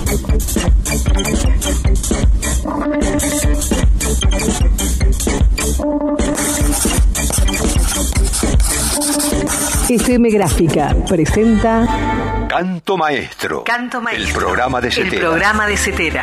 FM Gráfica presenta Canto Maestro. Canto Maestro. El programa de Cetera. El programa de Cetera.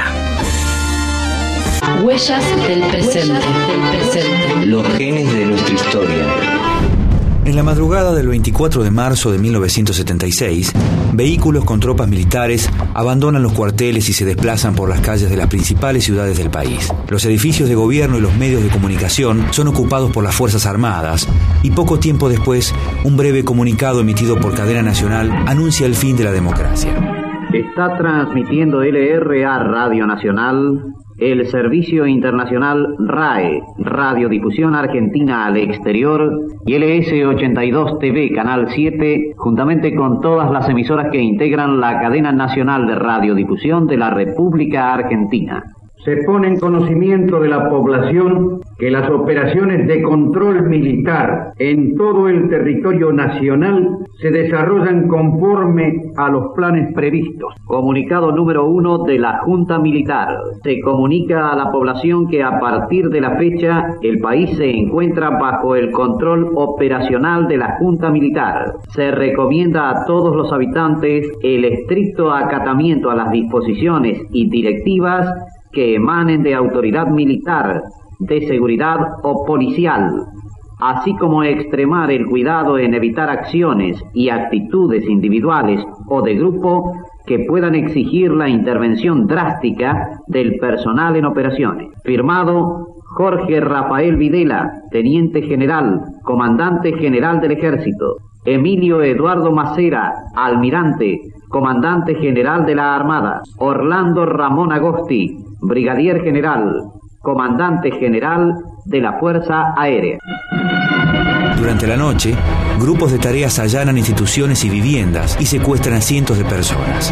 Huellas del presente. Los genes de nuestra historia. En la madrugada del 24 de marzo de 1976, vehículos con tropas militares abandonan los cuarteles y se desplazan por las calles de las principales ciudades del país. Los edificios de gobierno y los medios de comunicación son ocupados por las Fuerzas Armadas y poco tiempo después, un breve comunicado emitido por Cadena Nacional anuncia el fin de la democracia. Está transmitiendo LRA Radio Nacional, el Servicio Internacional RAE, Radiodifusión Argentina al Exterior, y LS82 TV, Canal 7, juntamente con todas las emisoras que integran la Cadena Nacional de Radiodifusión de la República Argentina. Se pone en conocimiento de la población que las operaciones de control militar en todo el territorio nacional se desarrollan conforme a los planes previstos. Comunicado número 1 de la Junta Militar. Se comunica a la población que a partir de la fecha el país se encuentra bajo el control operacional de la Junta Militar. Se recomienda a todos los habitantes el estricto acatamiento a las disposiciones y directivas que emanen de autoridad militar, de seguridad o policial, así como extremar el cuidado en evitar acciones y actitudes individuales o de grupo que puedan exigir la intervención drástica del personal en operaciones. Firmado Jorge Rafael Videla, Teniente General, Comandante General del Ejército. Emilio Eduardo Macera, Almirante, Comandante General de la Armada. Orlando Ramón Agosti, Brigadier General, Comandante General de la Fuerza Aérea. Durante la noche, grupos de tareas allanan instituciones y viviendas y secuestran a cientos de personas.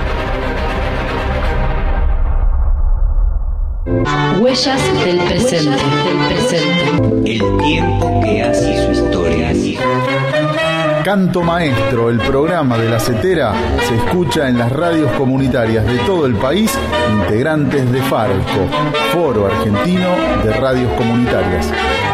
Huellas del presente. El tiempo que hace su historia. Canto Maestro, el programa de la Cetera, se escucha en las radios comunitarias de todo el país, integrantes de FARCO, Foro Argentino de Radios Comunitarias.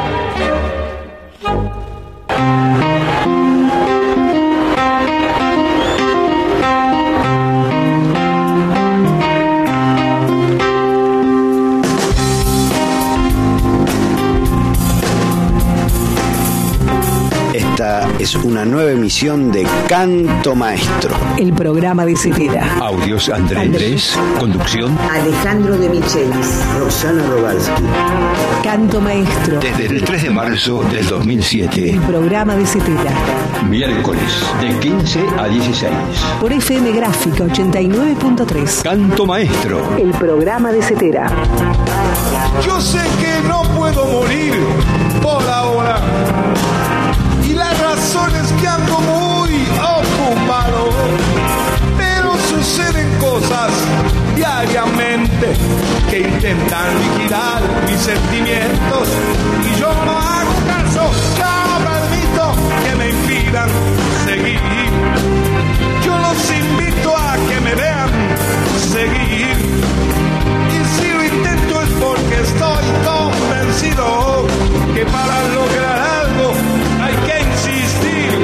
Es una nueva emisión de Canto Maestro. El programa de Cetera. Audios Andrés. Conducción Alejandro de Michelis. Roxana Robalski. Canto Maestro. desde el 3 de marzo del 2007. El programa de Cetera. Miércoles de 15 a 16. Por FM Gráfica 89.3. Canto Maestro. El programa de Cetera. Yo sé que no puedo morir por ahora. Y la razón es que ando muy ocupado, pero suceden cosas diariamente que intentan liquidar mis sentimientos y yo no hago caso, no permito que me impidan seguir. Yo los invito a que me vean seguir y si lo intento es porque estoy convencido que para lograr algo hay que insistir.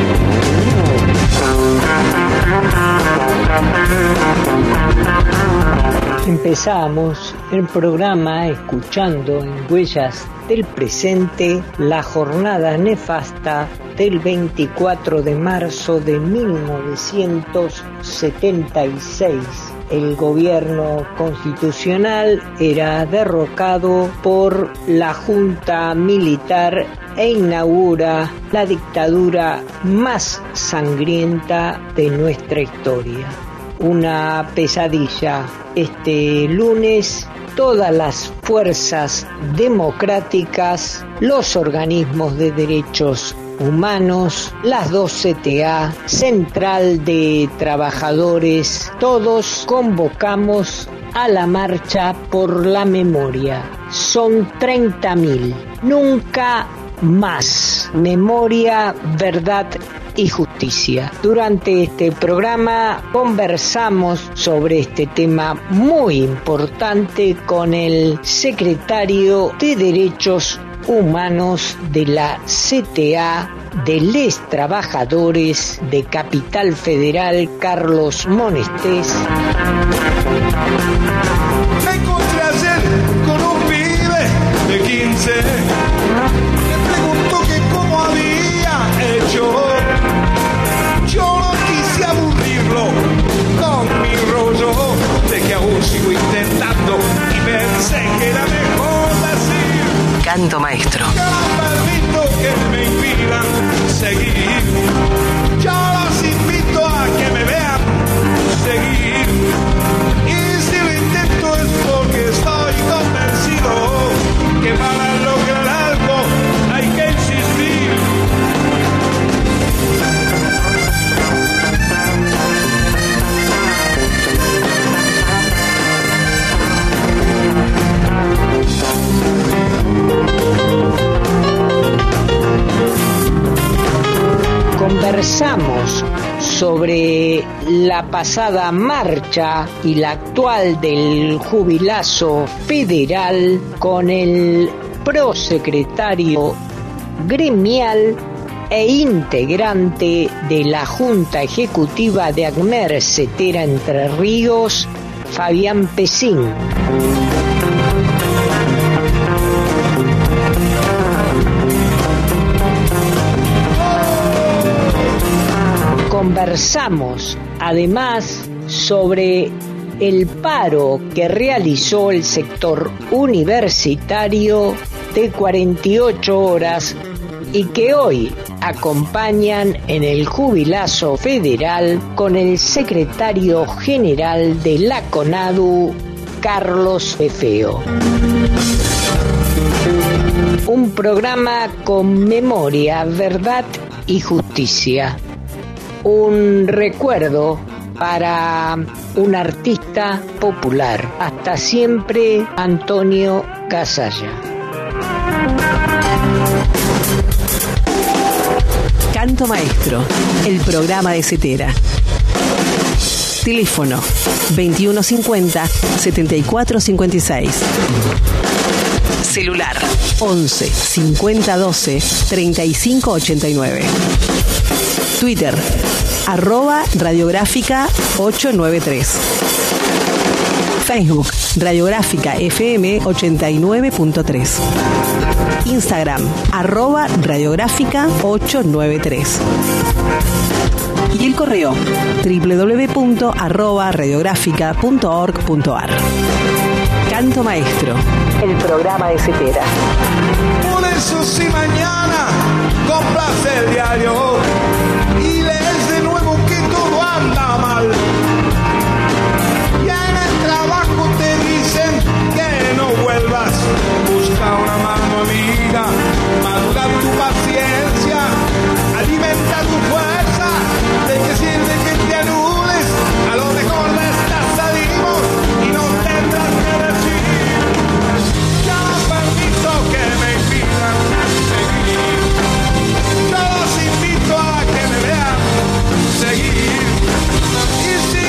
Empezamos el programa escuchando en Huellas del Presente la jornada nefasta del 24 de marzo de 1976. El gobierno constitucional era derrocado por la Junta Militar e inaugura la dictadura más sangrienta de nuestra historia. Una pesadilla. Este lunes, todas las fuerzas democráticas, los organismos de derechos humanos, las 2 CTA, Central de Trabajadores, todos convocamos a la marcha por la memoria. Son 30.000. Nunca más. Memoria, verdad y justicia. Durante este programa conversamos sobre este tema muy importante con el secretario de Derechos Humanos de la CTA de Les Trabajadores de Capital Federal, Carlos Monestés. Me encontré ayer con un pibe de 15. Me preguntó que cómo había hecho. Yo no quise aburrirlo con mi rollo de que aún sigo intentando y pensé que era mejor decir Canto Maestro. que no permito que me impidan seguir. Yo los invito a que me vean seguir. Y si lo intento es porque estoy convencido que para lograr algo hay que insistir. Conversamos sobre la pasada marcha y la actual del jubilazo federal con el prosecretario gremial e integrante de la Junta Ejecutiva de ACMER Cetera Entre Ríos, Fabián Pesín. Conversamos además sobre el paro que realizó el sector universitario de 48 horas y que hoy acompañan en el jubilazo federal con el secretario general de la CONADU, Carlos Fefeo. Un programa con memoria, verdad y justicia. Un recuerdo para un artista popular. Hasta siempre, Antonio Gasalla. Canto Maestro, el programa de Cetera. Teléfono 2150-7456. Celular 11 50 12 35 89. Twitter @radiográfica 893. Facebook Radiográfica FM 89.3. Instagram @radiográfica 893. Y el correo www.radiográfica.org.ar. Canto Maestro, el programa de Cetera. Por eso si mañana compras el diario y lees de nuevo que todo anda mal, ya en el trabajo te dicen que no vuelvas, busca una mano amiga, madura tu paciencia, alimenta tu fuerza, ¿de qué sirve que te anules? A lo mejor estás salimos y no tendrás que decir, ya no permito que me impidan seguir. Yo los invito a que me vean seguir. Y si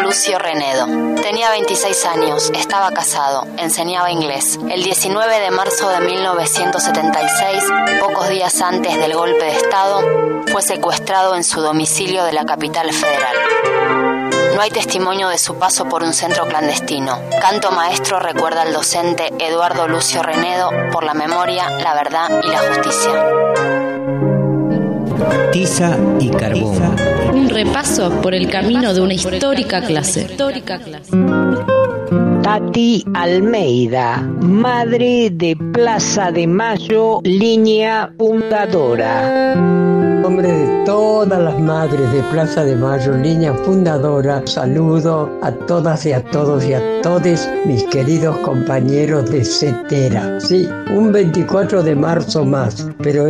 Lucio Renedo. Tenía 26 años, estaba casado, enseñaba inglés. El 19 de marzo de 1976, pocos días antes del golpe de Estado, fue secuestrado en su domicilio de la capital federal. No hay testimonio de su paso por un centro clandestino. Canto Maestro recuerda al docente Eduardo Lucio Renedo por la memoria, la verdad y la justicia. Tiza y carbón. Un repaso por el camino de una histórica clase. Tati Almeida, madre de Plaza de Mayo, línea fundadora. En nombre de todas las madres de Plaza de Mayo, línea fundadora, saludo a todas y a todos y a todes mis queridos compañeros de Cetera. Sí, un 24 de marzo más, pero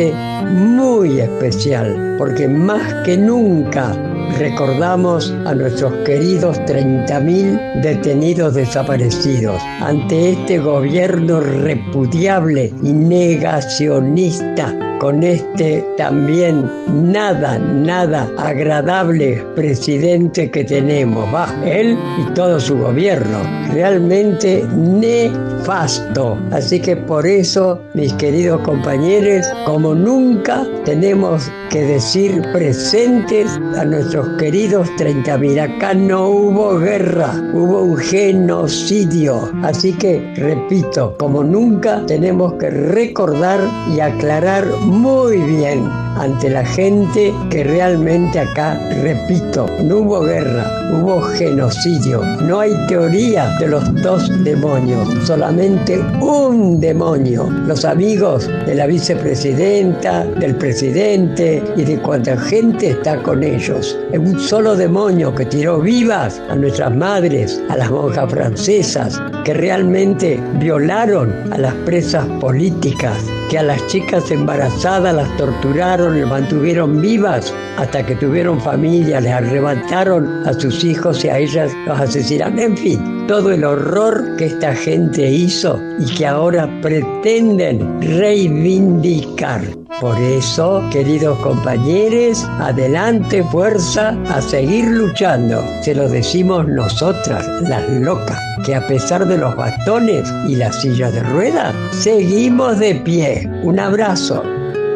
muy especial, porque más que nunca recordamos a nuestros queridos 30.000 detenidos desaparecidos. Ante este gobierno repudiable y negacionista, con también nada agradable presidente que tenemos, él y todo su gobierno, realmente nefasto. Así que por eso, mis queridos compañeros, como nunca tenemos que decir presentes a nuestros queridos 30.000. Acá no hubo guerra, hubo un genocidio. Así que, repito, como nunca tenemos que recordar y aclarar muy bien ante la gente que realmente acá, repito, no hubo guerra, hubo genocidio. No hay teoría de los dos demonios, solamente un demonio. Los amigos de la vicepresidenta, del presidente y de cuanta gente está con ellos. Es un solo demonio que tiró vivas a nuestras madres, a las monjas francesas, que realmente violaron a las presas políticas, que a las chicas embarazadas las torturaron, las mantuvieron vivas hasta que tuvieron familia, les arrebataron a sus hijos y a ellas los asesinaron. En fin, todo el horror que esta gente hizo y que ahora pretenden reivindicar. Por eso, queridos compañeros, adelante, fuerza, a seguir luchando. Se lo decimos nosotras, las locas, que a pesar de los bastones y las sillas de ruedas, seguimos de pie. Un abrazo.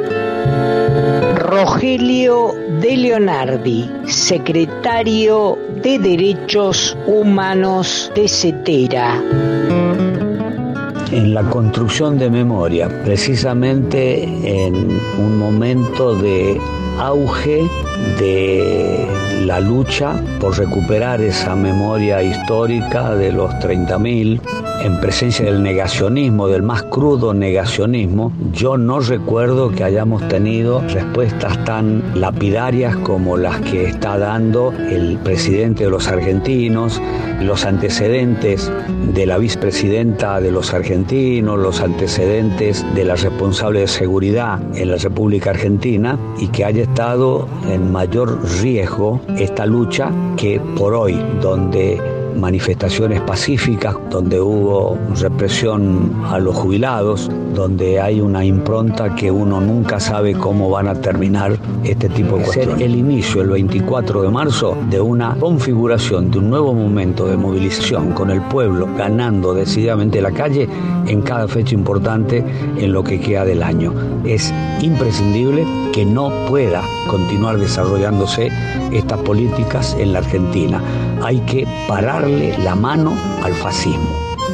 Rogelio de Leonardi, secretario de Derechos Humanos de Cetera. En la construcción de memoria, precisamente en un momento de auge de la lucha por recuperar esa memoria histórica de los 30.000, en presencia del negacionismo, del más crudo negacionismo, yo no recuerdo que hayamos tenido respuestas tan lapidarias como las que está dando el presidente de los argentinos, los antecedentes de la vicepresidenta de los argentinos, los antecedentes de la responsable de seguridad en la República Argentina, y que haya estado en mayor riesgo esta lucha que por hoy, donde manifestaciones pacíficas, donde hubo represión a los jubilados, donde hay una impronta que uno nunca sabe cómo van a terminar este tipo de cuestiones. El inicio, el 24 de marzo, de una configuración, de un nuevo momento de movilización con el pueblo ganando decididamente la calle en cada fecha importante en lo que queda del año. Es imprescindible que no pueda continuar desarrollándose estas políticas en la Argentina. Hay que pararle la mano al fascismo.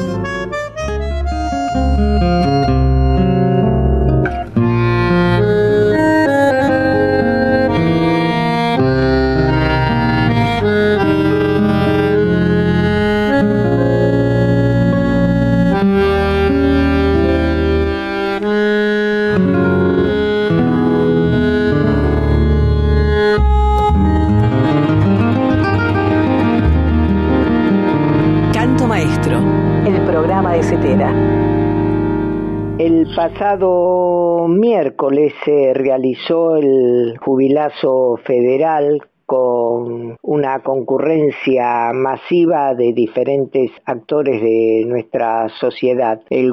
El pasado miércoles se realizó el jubilazo federal con una concurrencia masiva de diferentes actores de nuestra sociedad. El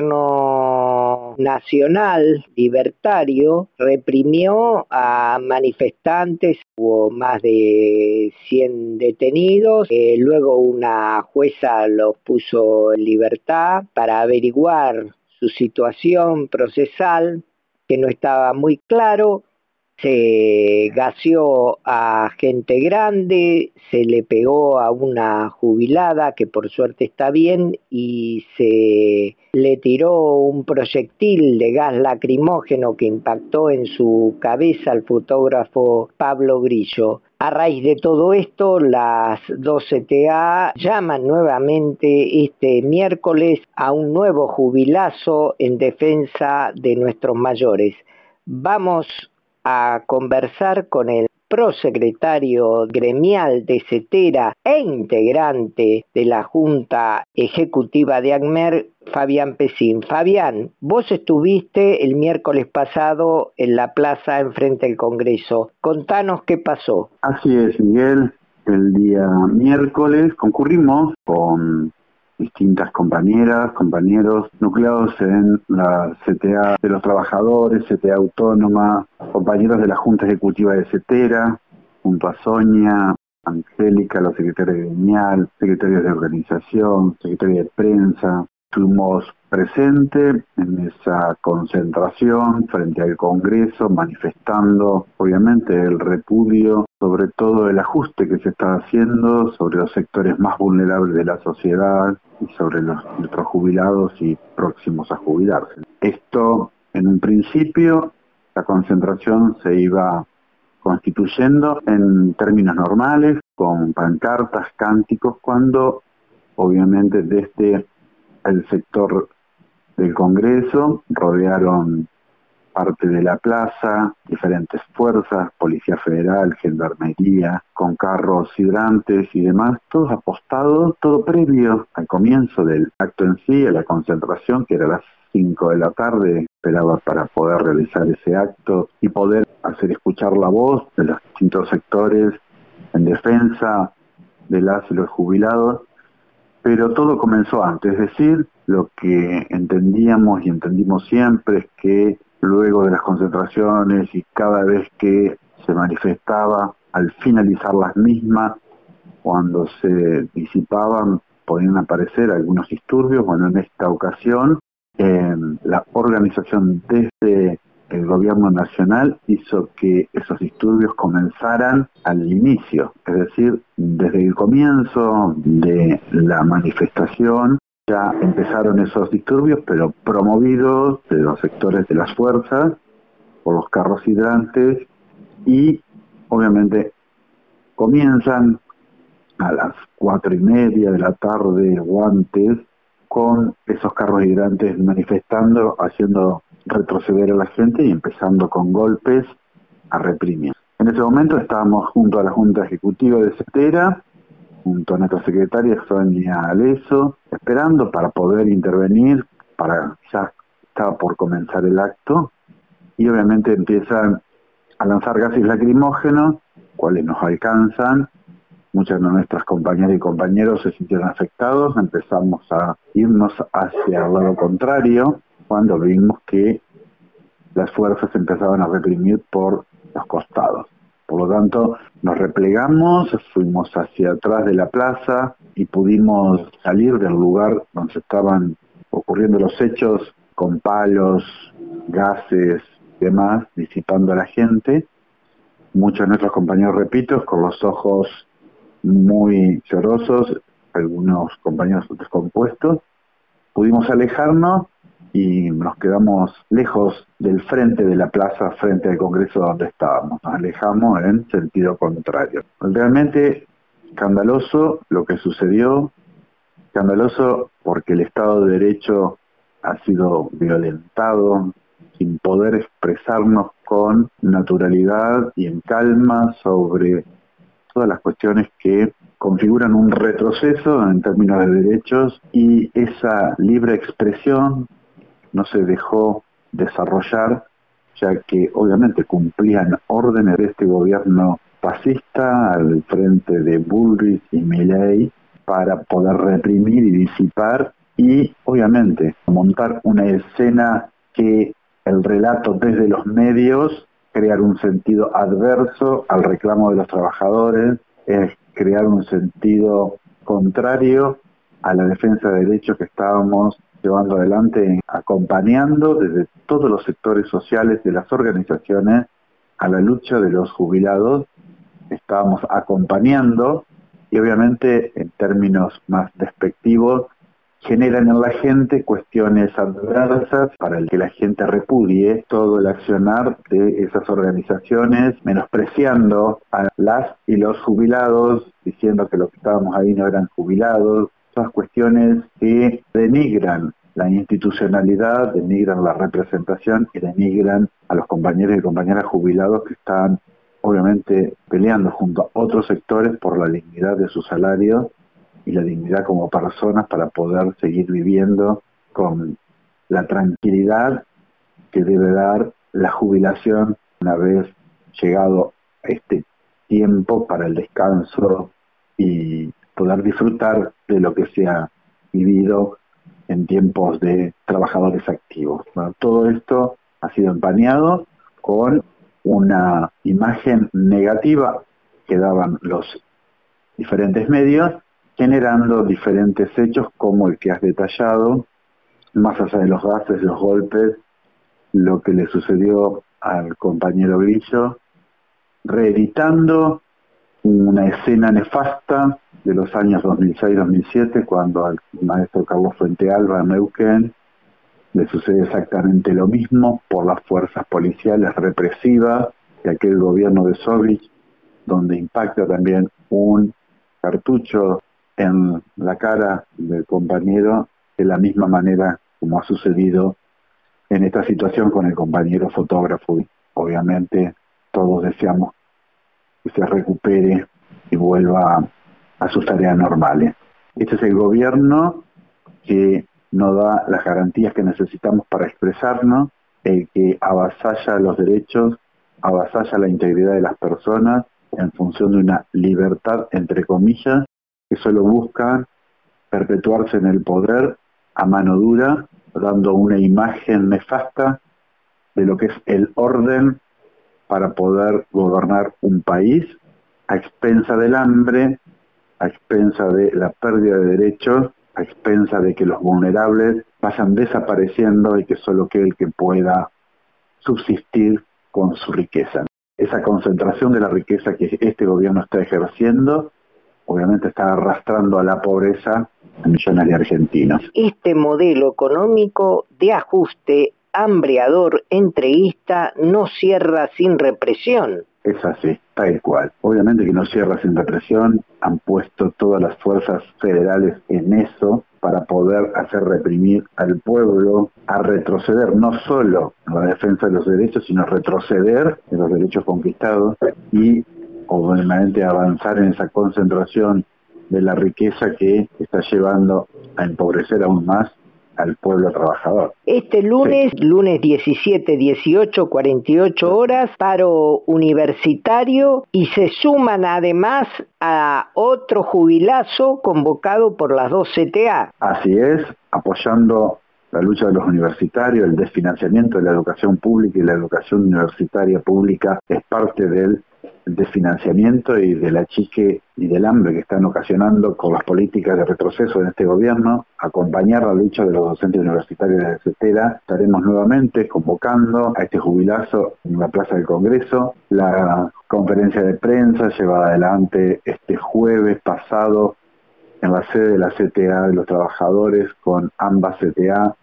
gobierno nacional libertario reprimió a manifestantes, hubo más de 100 detenidos, luego una jueza los puso en libertad para averiguar su situación procesal, que no estaba muy claro. Se gaseó a gente grande, se le pegó a una jubilada que por suerte está bien y se le tiró un proyectil de gas lacrimógeno que impactó en su cabeza al fotógrafo Pablo Grillo. A raíz de todo esto, las dos CTA llaman nuevamente este miércoles a un nuevo jubilazo en defensa de nuestros mayores. Vamos a conversar con el prosecretario gremial de CETERA e integrante de la Junta Ejecutiva de ACMER, Fabián Pesín. Fabián, vos estuviste el miércoles pasado en la plaza enfrente del Congreso. Contanos qué pasó. Así es, Miguel. El día miércoles concurrimos con distintas compañeras, compañeros nucleados en la CTA de los trabajadores, CTA autónoma, compañeros de la Junta Ejecutiva de CETERA, junto a Sonia, Angélica, la secretaria gremial, secretarios de organización, secretaria de prensa. Estuvimos presentes en esa concentración frente al Congreso, manifestando obviamente el repudio, sobre todo el ajuste que se está haciendo sobre los sectores más vulnerables de la sociedad y sobre nuestros jubilados y próximos a jubilarse. Esto, en un principio, la concentración se iba constituyendo en términos normales, con pancartas, cánticos, cuando obviamente desde el sector del Congreso rodearon parte de la plaza, diferentes fuerzas, Policía Federal, Gendarmería, con carros hidrantes y demás, todos apostados, todo previo al comienzo del acto en sí, a la concentración, que era a las 5 de la tarde, esperaba para poder realizar ese acto y poder hacer escuchar la voz de los distintos sectores en defensa de las y los jubilados. Pero todo comenzó antes, es decir, lo que entendíamos y entendimos siempre es que luego de las concentraciones y cada vez que se manifestaba, al finalizar las mismas, cuando se disipaban, podían aparecer algunos disturbios. Bueno, en esta ocasión, la organización desde el gobierno nacional hizo que esos disturbios comenzaran al inicio, es decir, desde el comienzo de la manifestación ya empezaron esos disturbios, pero promovidos de los sectores de las fuerzas, por los carros hidrantes, y obviamente comienzan a las 4:30 de la tarde o antes, con esos carros hidrantes manifestando, haciendo retroceder a la gente y empezando con golpes a reprimir. En ese momento estábamos junto a la Junta Ejecutiva de CETERA, junto a nuestra secretaria Sonia Aleso, esperando para poder intervenir, ya estaba por comenzar el acto, y obviamente empiezan a lanzar gases lacrimógenos, cuales nos alcanzan. Muchas de nuestras compañeras y compañeros se sintieron afectados, empezamos a irnos hacia el lado contrario, cuando vimos que las fuerzas empezaban a reprimir por los costados. Por lo tanto, nos replegamos, fuimos hacia atrás de la plaza y pudimos salir del lugar donde estaban ocurriendo los hechos con palos, gases y demás, disipando a la gente. Muchos de nuestros compañeros, repito, con los ojos muy llorosos, algunos compañeros descompuestos. Pudimos alejarnos y nos quedamos lejos del frente de la plaza, frente al Congreso donde estábamos. Nos alejamos en sentido contrario. Realmente escandaloso lo que sucedió, escandaloso porque el Estado de Derecho ha sido violentado, sin poder expresarnos con naturalidad y en calma sobre todas las cuestiones que configuran un retroceso en términos de derechos, y esa libre expresión no se dejó desarrollar, ya que obviamente cumplían órdenes de este gobierno fascista al frente de Bullrich y Milei para poder reprimir y disipar y obviamente montar una escena que el relato desde los medios, crear un sentido adverso al reclamo de los trabajadores, es crear un sentido contrario a la defensa de derechos que estábamos llevando adelante, acompañando desde todos los sectores sociales de las organizaciones a la lucha de los jubilados. Estábamos acompañando y obviamente en términos más despectivos generan en la gente cuestiones adversas para que la gente repudie todo el accionar de esas organizaciones, menospreciando a las y los jubilados, diciendo que los que estábamos ahí no eran jubilados, todas cuestiones que denigran la institucionalidad, denigran la representación y denigran a los compañeros y compañeras jubilados que están obviamente peleando junto a otros sectores por la dignidad de su salario y la dignidad como personas para poder seguir viviendo con la tranquilidad que debe dar la jubilación una vez llegado este tiempo para el descanso y poder disfrutar de lo que se ha vivido en tiempos de trabajadores activos. Bueno, todo esto ha sido empañado con una imagen negativa que daban los diferentes medios, generando diferentes hechos como el que has detallado, más allá de los gases, los golpes, lo que le sucedió al compañero Grillo, reeditando una escena nefasta de los años 2006-2007, cuando al maestro Carlos Fuentealba en Neuquén le sucede exactamente lo mismo por las fuerzas policiales represivas de aquel gobierno de Sovich, donde impacta también un cartucho en la cara del compañero de la misma manera como ha sucedido en esta situación con el compañero fotógrafo. Obviamente todos deseamos que se recupere y vuelva a sus tareas normales. Este es el gobierno que no da las garantías que necesitamos para expresarnos, el que avasalla los derechos, avasalla la integridad de las personas en función de una libertad, entre comillas, que solo buscan perpetuarse en el poder a mano dura, dando una imagen nefasta de lo que es el orden para poder gobernar un país a expensa del hambre, a expensa de la pérdida de derechos, a expensa de que los vulnerables vayan desapareciendo y que solo quede el que pueda subsistir con su riqueza. Esa concentración de la riqueza que este gobierno está ejerciendo obviamente está arrastrando a la pobreza a millones de argentinos. Este modelo económico de ajuste hambreador entreguista no cierra sin represión. Es así, tal cual. Obviamente que no cierra sin represión, han puesto todas las fuerzas federales en eso para poder hacer reprimir al pueblo, a retroceder no solo en la defensa de los derechos, sino retroceder en los derechos conquistados y obviamente avanzar en esa concentración de la riqueza que está llevando a empobrecer aún más al pueblo trabajador. Este lunes, sí. Lunes 17, 18, 48 horas, paro universitario y se suman además a otro jubilazo convocado por las dos CTA. Así es, apoyando la lucha de los universitarios, el desfinanciamiento de la educación pública y la educación universitaria pública es parte del desfinanciamiento y del achique y del hambre que están ocasionando con las políticas de retroceso de este gobierno. Acompañar la lucha de los docentes universitarios de CETERA. Estaremos nuevamente convocando a este jubilazo en la Plaza del Congreso. La conferencia de prensa llevada adelante este jueves pasado en la sede de la CTA de los trabajadores con ambas CTA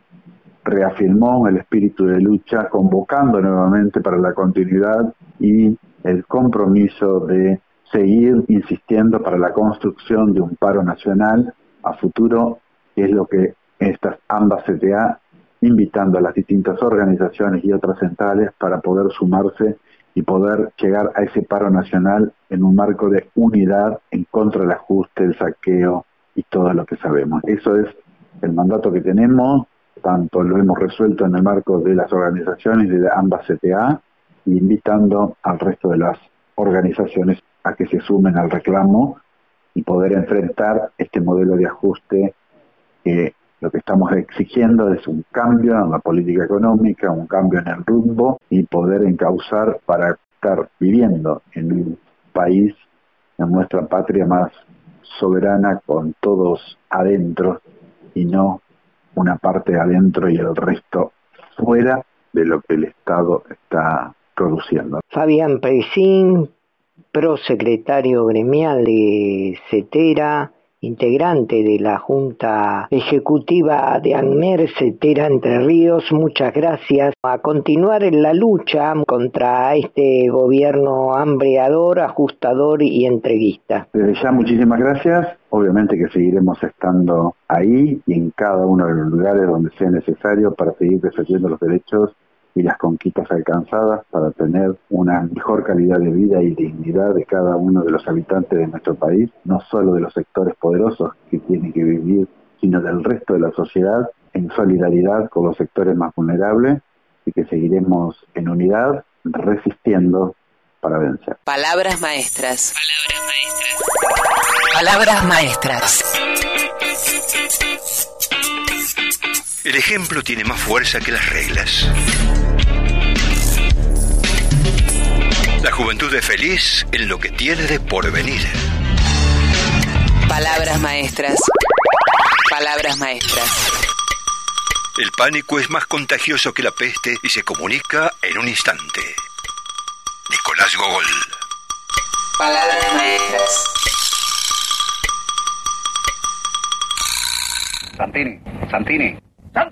reafirmó el espíritu de lucha, convocando nuevamente para la continuidad y el compromiso de seguir insistiendo para la construcción de un paro nacional a futuro, que es lo que estas ambas CTA, invitando a las distintas organizaciones y otras centrales para poder sumarse y poder llegar a ese paro nacional en un marco de unidad en contra del ajuste, el saqueo y todo lo que sabemos. Eso es el mandato que tenemos, tanto lo hemos resuelto en el marco de las organizaciones de ambas CTA, invitando al resto de las organizaciones a que se sumen al reclamo y poder enfrentar este modelo de ajuste que lo que estamos exigiendo es un cambio en la política económica, un cambio en el rumbo y poder encauzar para estar viviendo en un país, en nuestra patria más soberana, con todos adentro y no una parte adentro y el resto fuera de lo que el Estado está produciendo. Fabián Presín, prosecretario gremial de CETERA, integrante de la Junta Ejecutiva de ANMER CETERA Entre Ríos, muchas gracias. A continuar en la lucha contra este gobierno hambreador, ajustador y entreguista. Desde ya muchísimas gracias. Obviamente que seguiremos estando ahí y en cada uno de los lugares donde sea necesario para seguir defendiendo los derechos y las conquistas alcanzadas para tener una mejor calidad de vida y dignidad de cada uno de los habitantes de nuestro país, no solo de los sectores poderosos que tienen que vivir, sino del resto de la sociedad, en solidaridad con los sectores más vulnerables, y que seguiremos en unidad, resistiendo para vencer. Palabras maestras. Palabras maestras. El ejemplo tiene más fuerza que las reglas. La juventud es feliz en lo que tiene de porvenir. Palabras maestras. Palabras maestras. El pánico es más contagioso que la peste y se comunica en un instante. Nicolás Gogol. Palabras maestras. Santini. ¡Santini!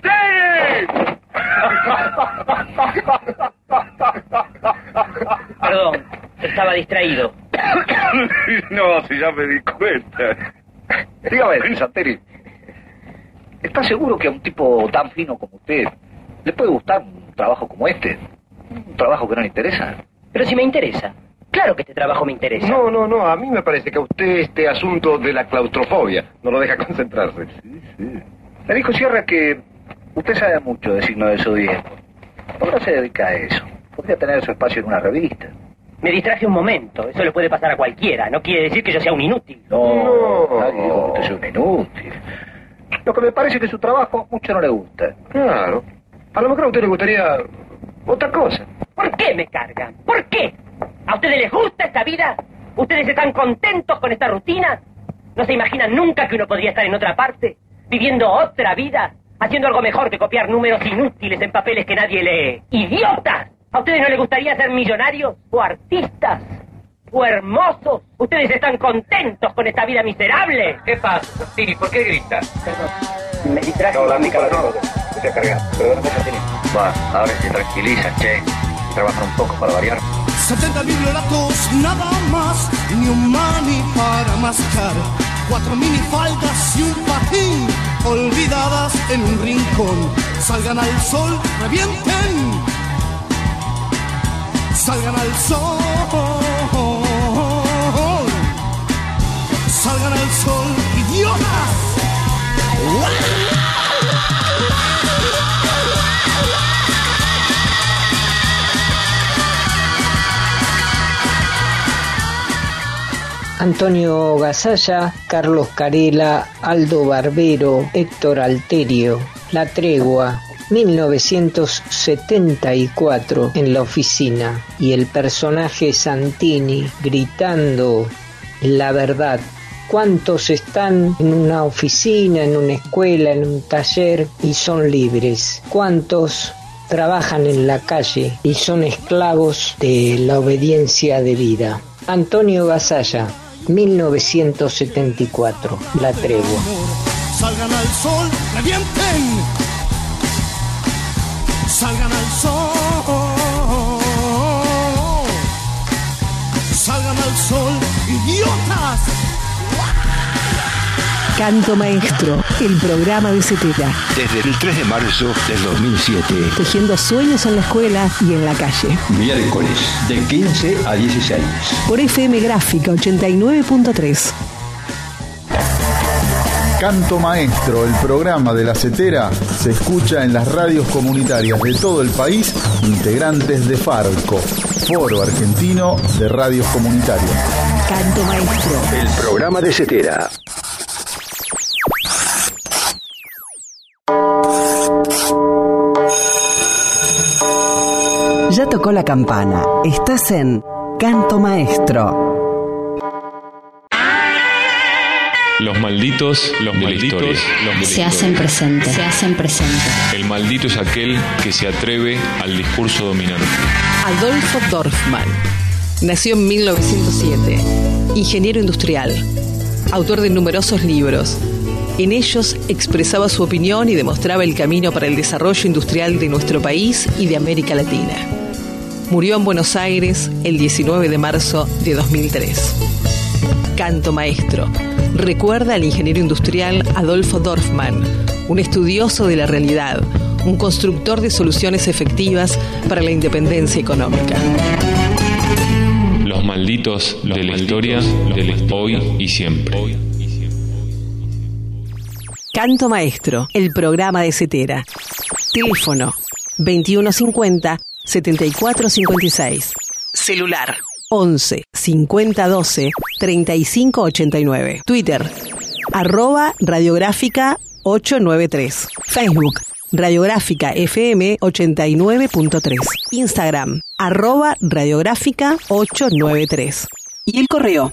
Perdón, estaba distraído. No, si ya me di cuenta. Dígame, Santini, ¿está seguro que a un tipo tan fino como usted le puede gustar un trabajo como este? Un trabajo que no le interesa. Pero si me interesa. Claro que este trabajo me interesa. No, a mí me parece que a usted este asunto de la claustrofobia no lo deja concentrarse. Sí. Me dijo Sierra que usted sabe mucho de signo del zodíaco. ¿Por qué no se dedica a eso? Podría tener su espacio en una revista. Me distraje un momento, eso le puede pasar a cualquiera. No quiere decir que yo sea un inútil. No, nadie dijo que usted sea un inútil. Lo que me parece es que su trabajo mucho no le gusta. Claro. A lo mejor a usted le gustaría otra cosa. ¿Por qué me cargan? ¿Por qué? ¿A ustedes les gusta esta vida? ¿Ustedes están contentos con esta rutina? ¿No se imaginan nunca que uno podría estar en otra parte? ¿Viviendo otra vida? ¿Haciendo algo mejor que copiar números inútiles en papeles que nadie lee? ¡Idiotas! ¿A ustedes no les gustaría ser millonarios? ¿O artistas? ¿O hermosos? ¿Ustedes están contentos con esta vida miserable? ¿Qué pasa, Santini? ¿Por qué grita? Me distraje. No, la mica no. Se ha cargado. Perdóname, Santini. Va, ahora se tranquiliza, che. Trabajan un poco para variar. 70 bibliolatos, nada más, ni un mani para mascar, 4 minifaldas y un patín, olvidadas en un rincón. Salgan al sol, revienten, salgan al sol, salgan al sol, idiotas. Antonio Gasalla, Carlos Carela, Aldo Barbero, Héctor Alterio, La Tregua, 1974, en la oficina, y el personaje Santini gritando la verdad. ¿Cuántos están en una oficina, en una escuela, en un taller y son libres? ¿Cuántos trabajan en la calle y son esclavos de la obediencia debida? Antonio Gasalla, 1974, La Tregua. Salgan al sol, revienten, salgan al sol, salgan al sol, idiotas. Canto Maestro, el programa de CETERA. Desde el 3 de marzo del 2007. Tejiendo sueños en la escuela y en la calle. Miércoles, de 15 a 16. Por FM Gráfica 89.3. Canto Maestro, el programa de la CETERA, se escucha en las radios comunitarias de todo el país, integrantes de FARCO, Foro Argentino de Radios Comunitarias. Canto Maestro. El programa de Cetera. Ya tocó la campana. Estás en Canto Maestro. Los malditos de la historia. Se hacen presentes. El maldito es aquel que se atreve al discurso dominante. Adolfo Dorfman nació en 1907, ingeniero industrial, autor de numerosos libros. En ellos expresaba su opinión y demostraba el camino para el desarrollo industrial de nuestro país y de América Latina. Murió en Buenos Aires el 19 de marzo de 2003. Canto Maestro recuerda al ingeniero industrial Adolfo Dorfman, un estudioso de la realidad, un constructor de soluciones efectivas para la independencia económica. Los malditos de la historia, del hoy y siempre. Canto Maestro, el programa de Cetera. Teléfono 2150 7456. Celular 11 50 12 35 89. Twitter @radiográfica 893. Facebook Radiográfica FM 89.3. Instagram @radiográfica 893. Y el correo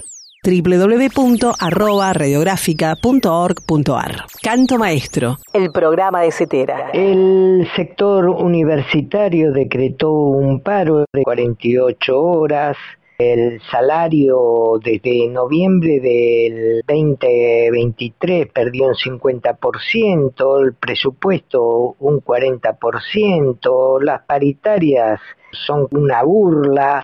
www.radiográfica.org.ar. Canto Maestro, el programa de Cetera. El sector universitario decretó un paro de 48 horas. El salario desde noviembre del 2023 perdió un 50%, el presupuesto un 40%, las paritarias son una burla.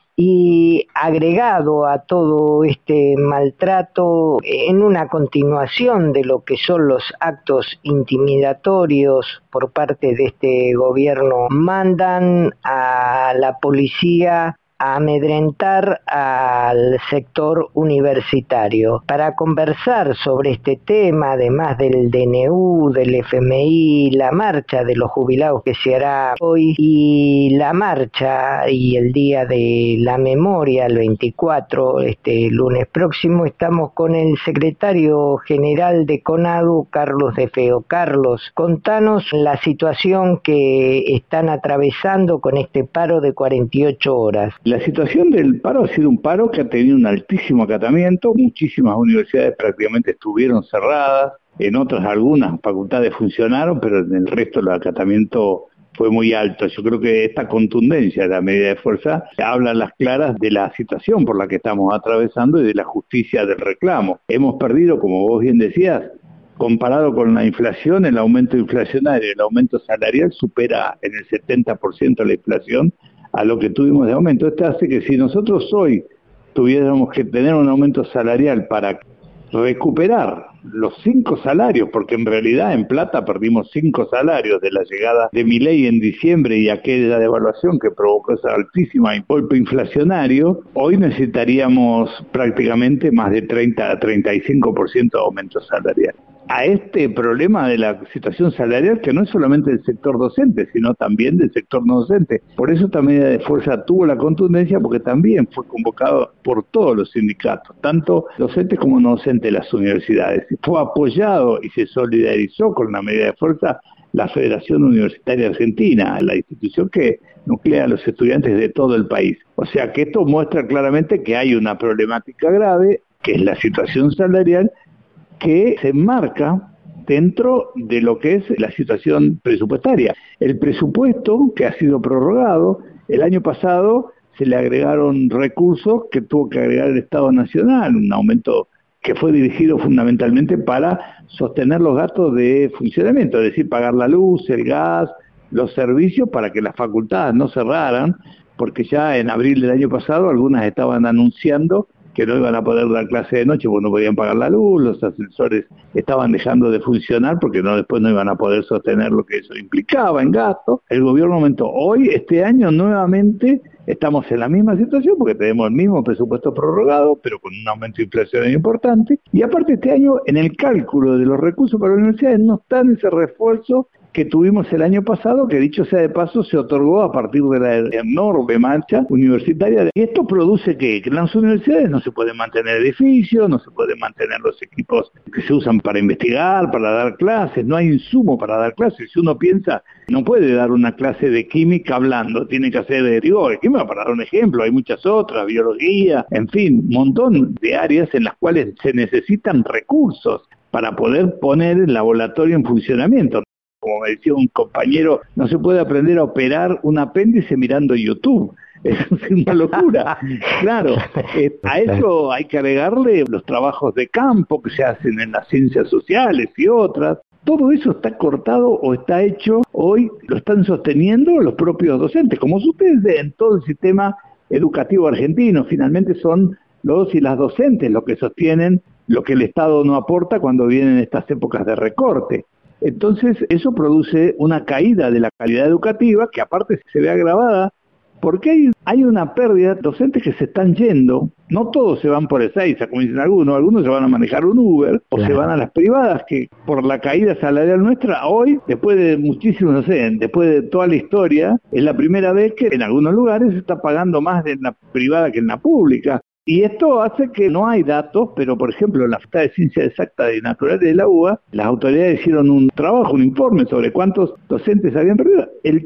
Y agregado a todo este maltrato, en una continuación de lo que son los actos intimidatorios por parte de este gobierno, mandan a la policía a amedrentar al sector universitario. Para conversar sobre este tema, además del DNU, del FMI, la marcha de los jubilados que se hará hoy y la marcha y el Día de la Memoria, el 24, este lunes próximo, estamos con el secretario general de CONADU, Carlos De Feo. Carlos, contanos la situación que están atravesando con este paro de 48 horas. La situación del paro ha sido un paro que ha tenido un altísimo acatamiento. Muchísimas universidades prácticamente estuvieron cerradas, en otras algunas facultades funcionaron, pero en el resto el acatamiento fue muy alto. Yo creo que esta contundencia de la medida de fuerza habla a las claras de la situación por la que estamos atravesando y de la justicia del reclamo. Hemos perdido, como vos bien decías, comparado con la inflación, el aumento inflacionario, el aumento salarial supera en el 70% la inflación a lo que tuvimos de aumento. Esto hace que si nosotros hoy tuviéramos que tener un aumento salarial para recuperar los 5 salarios, porque en realidad en plata perdimos 5 salarios de la llegada de Milei en diciembre y aquella devaluación que provocó ese altísimo golpe inflacionario, hoy necesitaríamos prácticamente más de 30 a 35% de aumento salarial. A este problema de la situación salarial, que no es solamente del sector docente, sino también del sector no docente. Por eso esta medida de fuerza tuvo la contundencia, porque también fue convocado por todos los sindicatos, tanto docentes como no docentes de las universidades. Fue apoyado y se solidarizó con la medida de fuerza la Federación Universitaria Argentina, la institución que nuclea a los estudiantes de todo el país. O sea que esto muestra claramente que hay una problemática grave, que es la situación salarial, que se enmarca dentro de lo que es la situación presupuestaria. El presupuesto que ha sido prorrogado, el año pasado se le agregaron recursos que tuvo que agregar el Estado Nacional, un aumento que fue dirigido fundamentalmente para sostener los gastos de funcionamiento, es decir, pagar la luz, el gas, los servicios para que las facultades no cerraran, porque ya en abril del año pasado algunas estaban anunciando que no iban a poder dar clase de noche porque no podían pagar la luz, los ascensores estaban dejando de funcionar porque después no iban a poder sostener lo que eso implicaba en gasto. El gobierno aumentó. Hoy, este año, nuevamente estamos en la misma situación porque tenemos el mismo presupuesto prorrogado, pero con un aumento inflacionario importante. Y aparte este año, en el cálculo de los recursos para las universidades, no está en ese refuerzo que tuvimos el año pasado, que dicho sea de paso se otorgó a partir de la enorme marcha universitaria. Y esto produce que en las universidades no se pueden mantener edificios, no se pueden mantener los equipos que se usan para investigar, para dar clases, no hay insumo para dar clases. Si uno piensa, no puede dar una clase de química hablando, tiene que hacer de química para dar un ejemplo, hay muchas otras, biología, en fin, un montón de áreas en las cuales se necesitan recursos para poder poner el laboratorio en funcionamiento. Como me decía un compañero, no se puede aprender a operar un apéndice mirando YouTube. Es una locura. Claro, a eso hay que agregarle los trabajos de campo que se hacen en las ciencias sociales y otras. Todo eso está cortado o está hecho, hoy lo están sosteniendo los propios docentes. Como ustedes en todo el sistema educativo argentino, finalmente son los y las docentes los que sostienen lo que el Estado no aporta cuando vienen estas épocas de recorte. Entonces eso produce una caída de la calidad educativa que aparte se ve agravada porque hay una pérdida de docentes que se están yendo. No todos se van por Ezeiza, como dicen algunos se van a manejar un Uber o se van a las privadas, que por la caída salarial nuestra hoy, después de muchísimos, no sé, después de toda la historia, es la primera vez que en algunos lugares se está pagando más en la privada que en la pública. Y esto hace que no hay datos, pero por ejemplo en la Facultad de Ciencias Exactas y Naturales de la UBA, las autoridades hicieron un trabajo, un informe sobre cuántos docentes habían perdido. El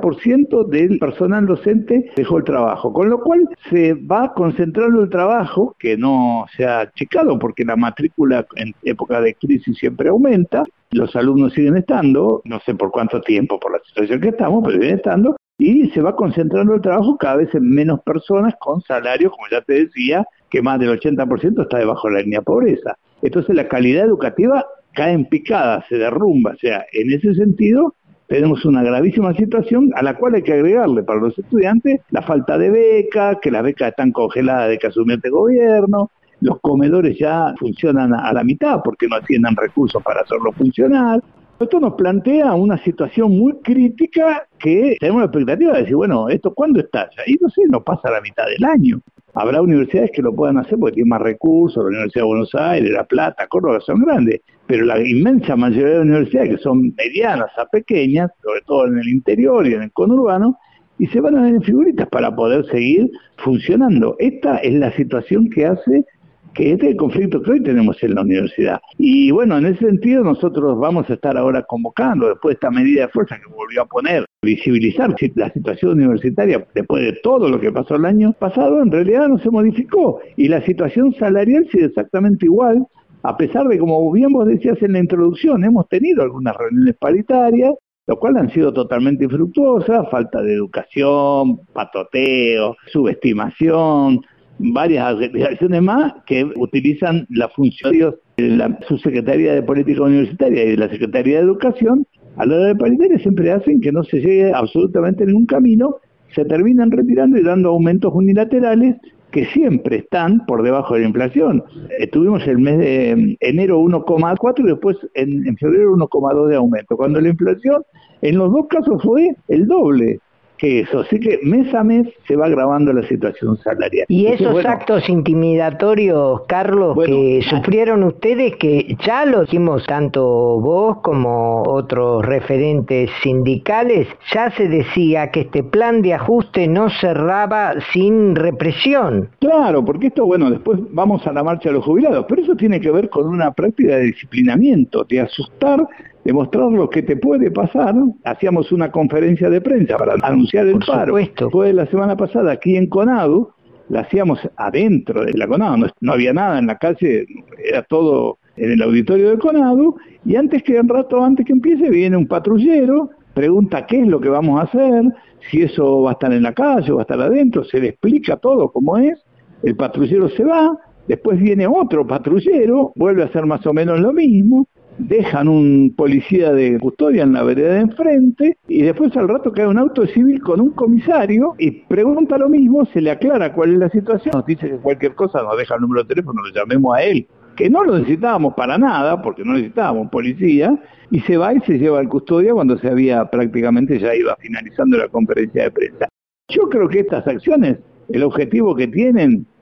30% del personal docente dejó el trabajo, con lo cual se va concentrando el trabajo, que no se ha achicado porque la matrícula en época de crisis siempre aumenta, los alumnos siguen estando, no sé por cuánto tiempo, por la situación que estamos, pero siguen estando, y se va concentrando el trabajo cada vez en menos personas con salarios, como ya te decía, que más del 80% está debajo de la línea de pobreza. Entonces la calidad educativa cae en picada, se derrumba. O sea, en ese sentido tenemos una gravísima situación a la cual hay que agregarle para los estudiantes la falta de becas, que las becas están congeladas de que asumió este gobierno, los comedores ya funcionan a la mitad porque no tienen recursos para hacerlo funcionar. Esto nos plantea una situación muy crítica que tenemos la expectativa de decir, bueno, ¿esto cuándo estalla? Y no sé, no pasa la mitad del año. Habrá universidades que lo puedan hacer porque tienen más recursos, la Universidad de Buenos Aires, La Plata, Córdoba, son grandes, pero la inmensa mayoría de universidades que son medianas a pequeñas, sobre todo en el interior y en el conurbano, y se van a ver en figuritas para poder seguir funcionando. Esta es la situación que hace que este conflicto que hoy tenemos en la universidad. Y bueno, en ese sentido nosotros vamos a estar ahora convocando, después de esta medida de fuerza que volvió a poner, visibilizar la situación universitaria después de todo lo que pasó el año pasado, en realidad no se modificó. Y la situación salarial sigue exactamente igual, a pesar de, como bien vos decías en la introducción, hemos tenido algunas reuniones paritarias, lo cual han sido totalmente infructuosas, falta de educación, patoteo, subestimación, varias organizaciones más que utilizan la función de la Subsecretaría de Política Universitaria y de la Secretaría de Educación. A la hora de paritaria siempre hacen que no se llegue absolutamente a ningún camino, se terminan retirando y dando aumentos unilaterales que siempre están por debajo de la inflación. Tuvimos el mes de enero 1,4 y después en febrero 1,2 de aumento, cuando la inflación en los dos casos fue el doble que eso, así que mes a mes se va agravando la situación salarial. Y esos actos intimidatorios, Carlos, que sufrieron ustedes, que ya lo dijimos tanto vos como otros referentes sindicales, ya se decía que este plan de ajuste no cerraba sin represión. Claro, porque esto, bueno, después vamos a la marcha de los jubilados, pero eso tiene que ver con una práctica de disciplinamiento, de asustar, de mostrar lo que te puede pasar. Hacíamos una conferencia de prensa para anunciar el paro. Después de la semana pasada aquí en Conadu, la hacíamos adentro de la Conadu, no había nada en la calle, era todo en el auditorio de Conadu, y antes que empiece viene un patrullero, pregunta qué es lo que vamos a hacer, si eso va a estar en la calle o va a estar adentro, se le explica todo cómo es, el patrullero se va, después viene otro patrullero, vuelve a hacer más o menos lo mismo, dejan un policía de custodia en la vereda de enfrente y después al rato cae un auto civil con un comisario y pregunta lo mismo, se le aclara cuál es la situación, nos dice que cualquier cosa nos deja el número de teléfono, lo llamemos a él, que no lo necesitábamos para nada, porque no necesitábamos policía, y se va y se lleva al custodia cuando se había prácticamente, ya iba finalizando la conferencia de prensa. Yo creo que estas acciones, el objetivo que tienen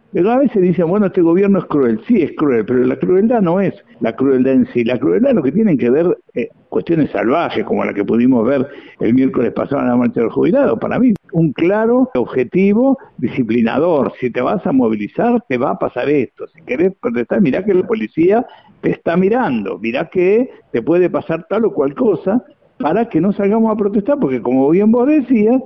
Pero a veces dicen, bueno, este gobierno es cruel. Sí, es cruel, pero la crueldad no es la crueldad en sí. La crueldad es lo que tienen que ver cuestiones salvajes, como la que pudimos ver el miércoles pasado en la marcha del jubilado. Para mí, un claro objetivo disciplinador. Si te vas a movilizar, te va a pasar esto. Si querés protestar, mirá que la policía te está mirando. Mirá que te puede pasar tal o cual cosa para que no salgamos a protestar, porque como bien vos decías,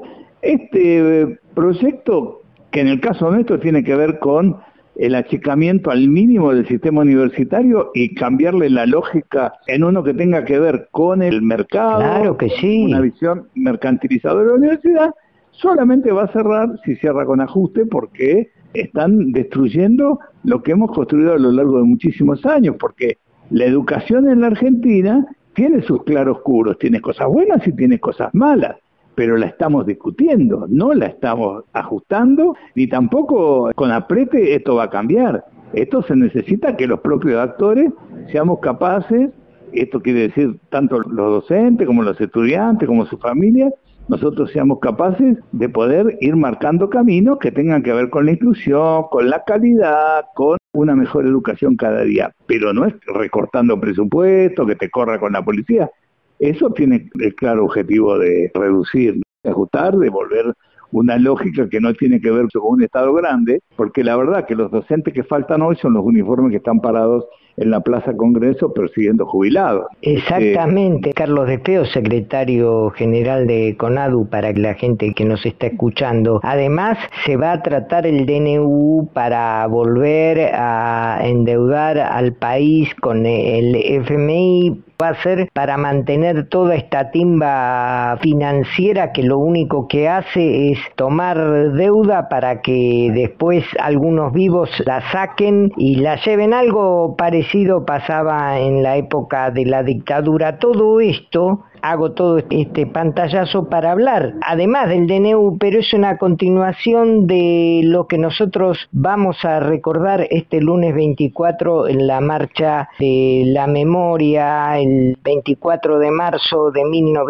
este proyecto, que en el caso nuestro tiene que ver con el achicamiento al mínimo del sistema universitario y cambiarle la lógica en uno que tenga que ver con el mercado, claro que sí, una visión mercantilizadora de la universidad, solamente va a cerrar si cierra con ajuste, porque están destruyendo lo que hemos construido a lo largo de muchísimos años, porque la educación en la Argentina tiene sus claroscuros, tiene cosas buenas y tiene cosas malas, pero la estamos discutiendo, no la estamos ajustando, ni tampoco con aprete esto va a cambiar. Esto se necesita que los propios actores seamos capaces, esto quiere decir tanto los docentes como los estudiantes, como sus familias, nosotros seamos capaces de poder ir marcando caminos que tengan que ver con la inclusión, con la calidad, con una mejor educación cada día, pero no es recortando presupuesto, que te corra con la policía. Eso tiene el claro objetivo de reducir, de ajustar, de volver una lógica que no tiene que ver con un Estado grande, porque la verdad que los docentes que faltan hoy son los uniformes que están parados en la Plaza Congreso persiguiendo jubilados. Exactamente, Carlos De Feo, secretario general de CONADU, para la gente que nos está escuchando. Además, se va a tratar el DNU para volver a endeudar al país con el FMI. Va a ser para mantener toda esta timba financiera que lo único que hace es tomar deuda para que después algunos vivos la saquen y la lleven. Algo parecido pasaba en la época de la dictadura. Todo esto, hago todo este pantallazo para hablar, además del DNU, pero es una continuación de lo que nosotros vamos a recordar este lunes 24 en la Marcha de la Memoria, el 24 de marzo de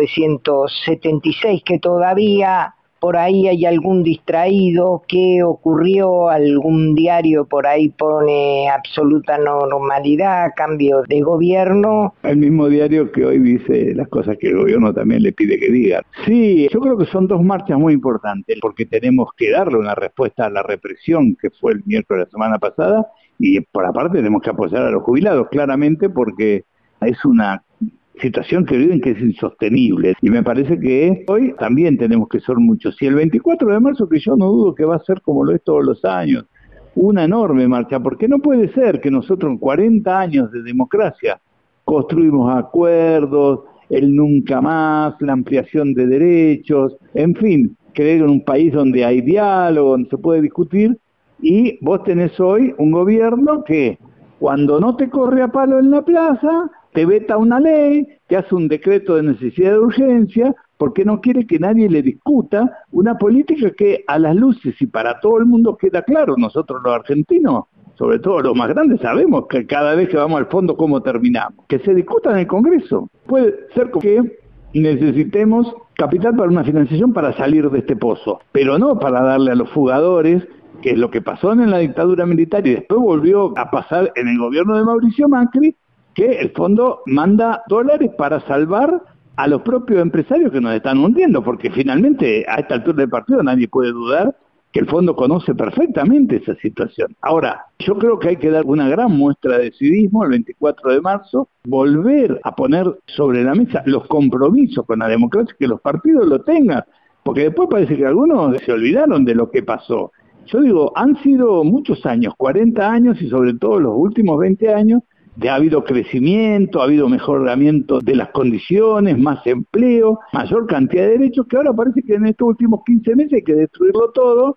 1976, que todavía por ahí hay algún distraído. ¿Qué ocurrió? Algún diario por ahí pone absoluta normalidad, cambio de gobierno. El mismo diario que hoy dice las cosas que el gobierno también le pide que diga. Sí, yo creo que son dos marchas muy importantes, porque tenemos que darle una respuesta a la represión que fue el miércoles de la semana pasada, y por aparte tenemos que apoyar a los jubilados, claramente, porque es una situación que viven que es insostenible, y me parece que hoy también tenemos que ser muchos. Y el 24 de marzo, que yo no dudo que va a ser como lo es todos los años, una enorme marcha, porque no puede ser que nosotros en 40 años de democracia construimos acuerdos, el nunca más, la ampliación de derechos, en fin, creer en un país donde hay diálogo, donde se puede discutir, y vos tenés hoy un gobierno que cuando no te corre a palo en la plaza, te veta una ley, te hace un decreto de necesidad de urgencia, porque no quiere que nadie le discuta una política que a las luces y para todo el mundo queda claro. Nosotros los argentinos, sobre todo los más grandes, sabemos que cada vez que vamos al fondo cómo terminamos. Que se discuta en el Congreso. Puede ser que necesitemos capital para una financiación para salir de este pozo, pero no para darle a los fugadores, que es lo que pasó en la dictadura militar y después volvió a pasar en el gobierno de Mauricio Macri, que el fondo manda dólares para salvar a los propios empresarios que nos están hundiendo, porque finalmente a esta altura del partido nadie puede dudar que el fondo conoce perfectamente esa situación. Ahora, yo creo que hay que dar una gran muestra de civismo el 24 de marzo, volver a poner sobre la mesa los compromisos con la democracia, que los partidos lo tengan, porque después parece que algunos se olvidaron de lo que pasó. Yo digo, han sido muchos años, 40 años y sobre todo los últimos 20 años, ha habido crecimiento, ha habido mejoramiento de las condiciones, más empleo, mayor cantidad de derechos, que ahora parece que en estos últimos 15 meses hay que destruirlo todo,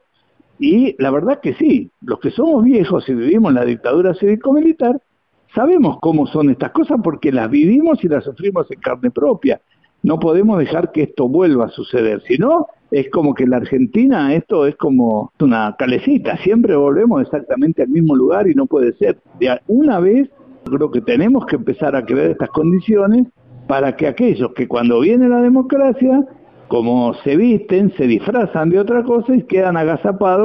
y la verdad que sí, los que somos viejos y vivimos la dictadura cívico-militar, sabemos cómo son estas cosas porque las vivimos y las sufrimos en carne propia. No podemos dejar que esto vuelva a suceder, si no, es como que la Argentina, esto es como una calecita, siempre volvemos exactamente al mismo lugar y no puede ser. De una vez, creo que tenemos que empezar a crear estas condiciones para que aquellos que cuando viene la democracia, como se visten, se disfrazan de otra cosa y quedan agazapados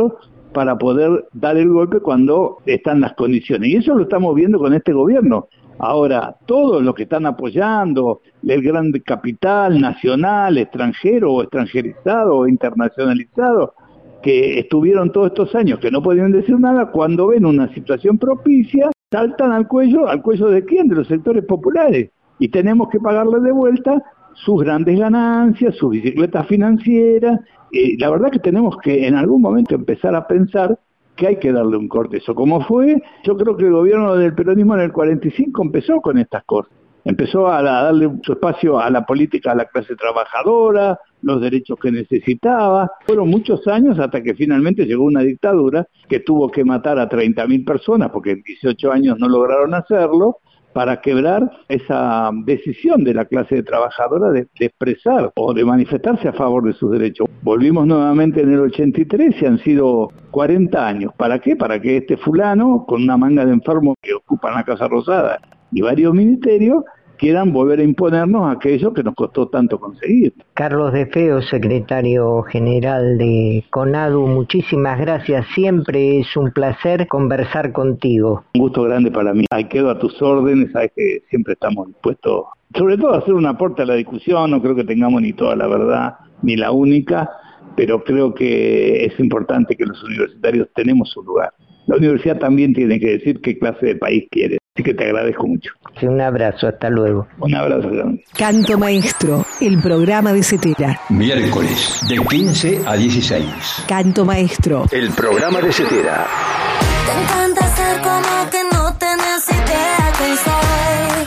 para poder dar el golpe cuando están las condiciones. Y eso lo estamos viendo con este gobierno. Ahora, todos los que están apoyando el gran capital nacional, extranjero o extranjerizado o internacionalizado, que estuvieron todos estos años que no podían decir nada, cuando ven una situación propicia, saltan al cuello ¿de quién? De los sectores populares. Y tenemos que pagarle de vuelta sus grandes ganancias, sus bicicletas financieras. La verdad que tenemos que en algún momento empezar a pensar que hay que darle un corte. Eso como fue, yo creo que el gobierno del peronismo en el 45 empezó con estas cosas. Empezó a darle su espacio a la política, a la clase trabajadora, los derechos que necesitaba. Fueron muchos años hasta que finalmente llegó una dictadura que tuvo que matar a 30.000 personas, porque en 18 años no lograron hacerlo, para quebrar esa decisión de la clase trabajadora de expresar o de manifestarse a favor de sus derechos. Volvimos nuevamente en el 83 y han sido 40 años. ¿Para qué? Para que este fulano, con una manga de enfermos que ocupan la Casa Rosada y varios ministerios, quieran volver a imponernos aquello que nos costó tanto conseguir. Carlos De Feo, secretario general de CONADU, muchísimas gracias. Siempre es un placer conversar contigo. Un gusto grande para mí. Ahí quedo a tus órdenes, sabes que siempre estamos dispuestos, sobre todo a hacer un aporte a la discusión. No creo que tengamos ni toda la verdad, ni la única, pero creo que es importante que los universitarios tenemos su lugar. La universidad también tiene que decir qué clase de país quiere. Así que te agradezco mucho. Sí, un abrazo, hasta luego. Un abrazo grande. Canto Maestro, el programa de Cetera. Miércoles, de 15 a 16. Canto Maestro, el programa de Cetera. Te encanta ser como que no tenés idea quién soy.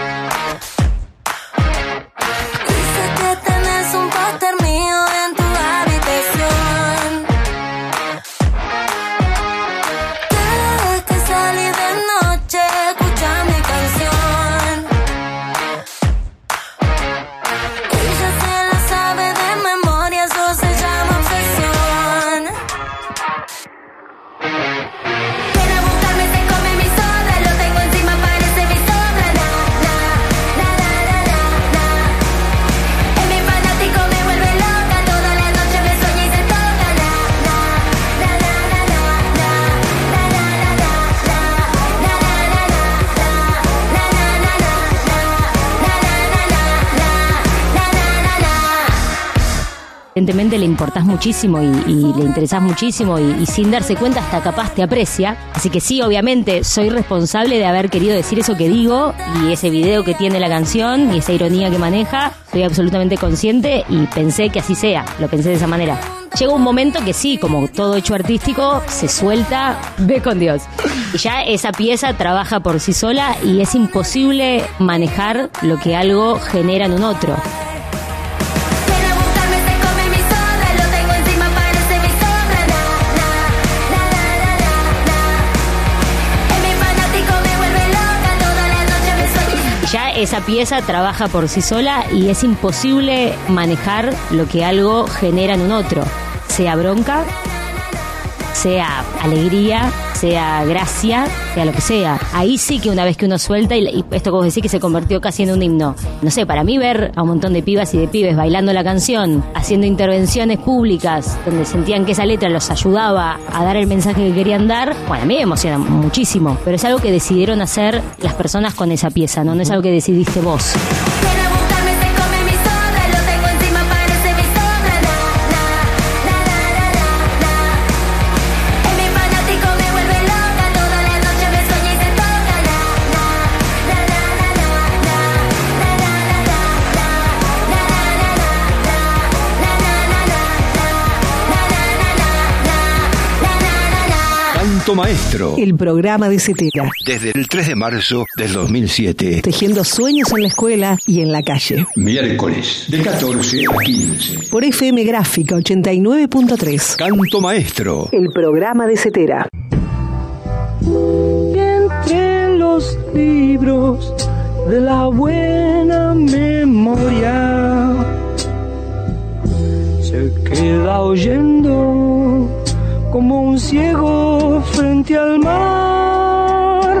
Dice que tenés un póster mío en tu habitación. Cada vez que salí de noche escucha mi canción. Ella se la sabe de memoria, eso se llama obsesión. Ven a buscarme, se come mi soda, lo tengo encima, parece mi sombra. Na, na, na, na, na, na, na. Es mi fanático, me vuelve loca, toda la noche me sueña y se toca. Na, na, na, na, na, na, na, na, na, na, na, na, na, na, Evidentemente le importás muchísimo y le interesás muchísimo y sin darse cuenta hasta capaz te aprecia. Así que sí, obviamente soy responsable de haber querido decir eso que digo y ese video que tiene la canción y esa ironía que maneja. Soy absolutamente consciente y pensé que así sea, lo pensé de esa manera. Llega un momento que sí, como todo hecho artístico, se suelta, ve con Dios. Y ya esa pieza trabaja por sí sola y es imposible manejar lo que algo genera en un otro. Ya esa pieza trabaja por sí sola y es imposible manejar lo que algo genera en un otro, sea bronca, sea alegría, sea gracia, sea lo que sea. Ahí sí que una vez que uno suelta, y esto que vos decís que se convirtió casi en un himno. No sé, para mí ver a un montón de pibas y de pibes bailando la canción, haciendo intervenciones públicas, donde sentían que esa letra los ayudaba a dar el mensaje que querían dar, bueno, a mí me emociona muchísimo, pero es algo que decidieron hacer las personas con esa pieza, no es algo que decidiste vos. Canto Maestro, el programa de Cetera. Desde el 3 de marzo del 2007. Tejiendo sueños en la escuela y en la calle. Miércoles, de 14 a 15. Por FM Gráfica 89.3. Canto Maestro, el programa de Cetera. Y entre los libros de la buena memoria se queda oyendo como un ciego frente al mar.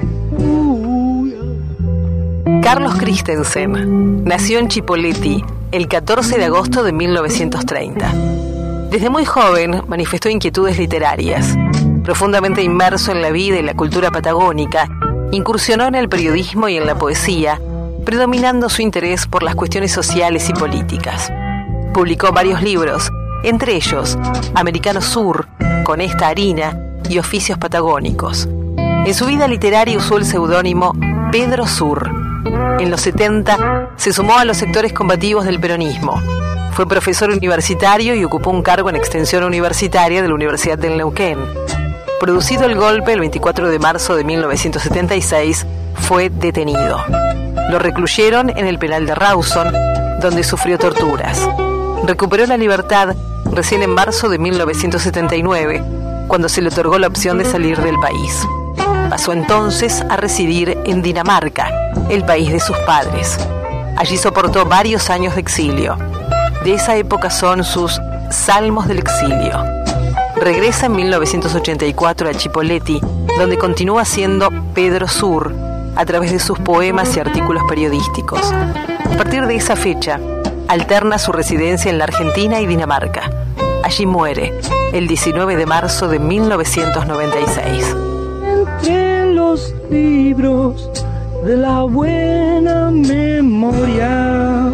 Carlos Christensen nació en Chipoleti el 14 de agosto de 1930. Desde muy joven manifestó inquietudes literarias. Profundamente inmerso en la vida y la cultura patagónica, incursionó en el periodismo y en la poesía, predominando su interés por las cuestiones sociales y políticas. Publicó varios libros, entre ellos Americano Sur, Con esta harina y Oficios patagónicos. En su vida literaria usó el seudónimo Pedro Sur. En los 70 se sumó a los sectores combativos del peronismo. Fue profesor universitario y ocupó un cargo en extensión universitaria de la Universidad del Neuquén. Producido el golpe el 24 de marzo de 1976, fue detenido. Lo recluyeron en el penal de Rawson, donde sufrió torturas. Recuperó la libertad recién en marzo de 1979, cuando se le otorgó la opción de salir del país. Pasó entonces a residir en Dinamarca, el país de sus padres. Allí soportó varios años de exilio. De esa época son sus Salmos del exilio. Regresa en 1984 a Chipoleti, donde continúa siendo Pedro Sur a través de sus poemas y artículos periodísticos. A partir de esa fecha, alterna su residencia en la Argentina y Dinamarca. Allí muere el 19 de marzo de 1996. Entre los libros de la buena memoria.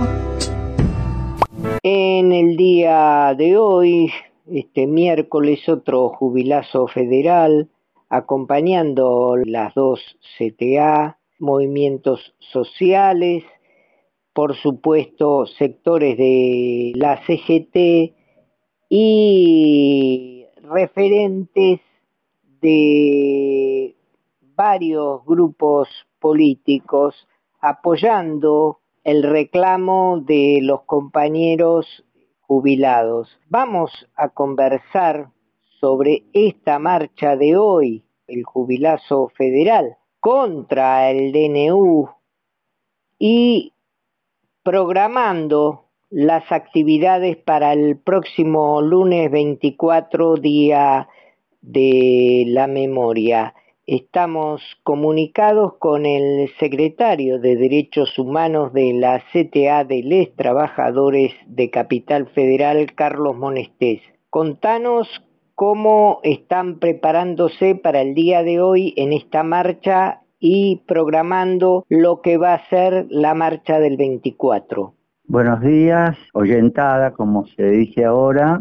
En el día de hoy, este miércoles, otro jubilazo federal, acompañando las dos CTA, movimientos sociales, por supuesto sectores de la CGT y referentes de varios grupos políticos apoyando el reclamo de los compañeros jubilados. Vamos a conversar sobre esta marcha de hoy, el jubilazo federal, contra el DNU y programando las actividades para el próximo lunes 24, Día de la Memoria. Estamos comunicados con el secretario de Derechos Humanos de la CTA de Les Trabajadores de Capital Federal, Carlos Monestés. Contanos cómo están preparándose para el día de hoy en esta marcha y programando lo que va a ser la marcha del 24. Buenos días, oyentada, como se dice ahora,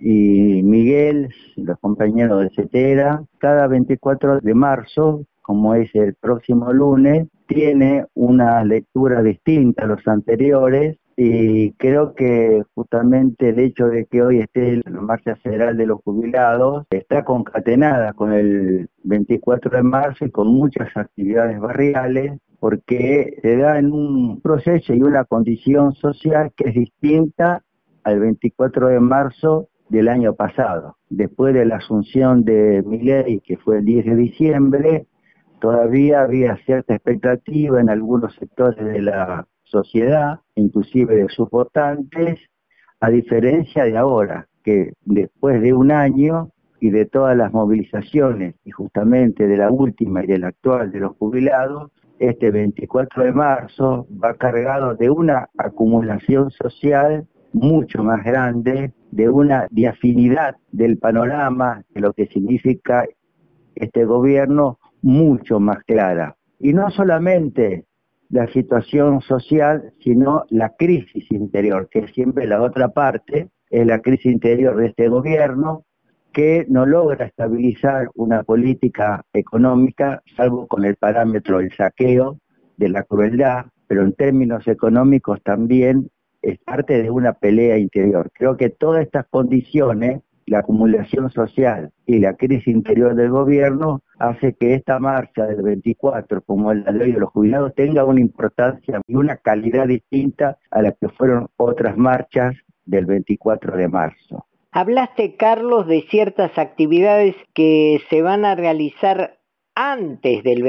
y Miguel, los compañeros de CETERA. Cada 24 de marzo, como es el próximo lunes, tiene una lectura distinta a los anteriores, y creo que justamente el hecho de que hoy esté la Marcha Federal de los Jubilados está concatenada con el 24 de marzo y con muchas actividades barriales, porque se da en un proceso y una condición social que es distinta al 24 de marzo del año pasado. Después de la asunción de Milei, que fue el 10 de diciembre, todavía había cierta expectativa en algunos sectores de la sociedad, inclusive de sus votantes, a diferencia de ahora, que después de un año y de todas las movilizaciones, y justamente de la última y de la actual de los jubilados, este 24 de marzo va cargado de una acumulación social mucho más grande, de una afinidad del panorama, de lo que significa este gobierno, mucho más clara. Y no solamente la situación social, sino la crisis interior, que es siempre la otra parte, es la crisis interior de este gobierno, que no logra estabilizar una política económica, salvo con el parámetro del saqueo, de la crueldad, pero en términos económicos también es parte de una pelea interior. Creo que todas estas condiciones, la acumulación social y la crisis interior del gobierno, hace que esta marcha del 24, como la de hoy de los jubilados, tenga una importancia y una calidad distinta a las que fueron otras marchas del 24 de marzo. Hablaste, Carlos, de ciertas actividades que se van a realizar antes del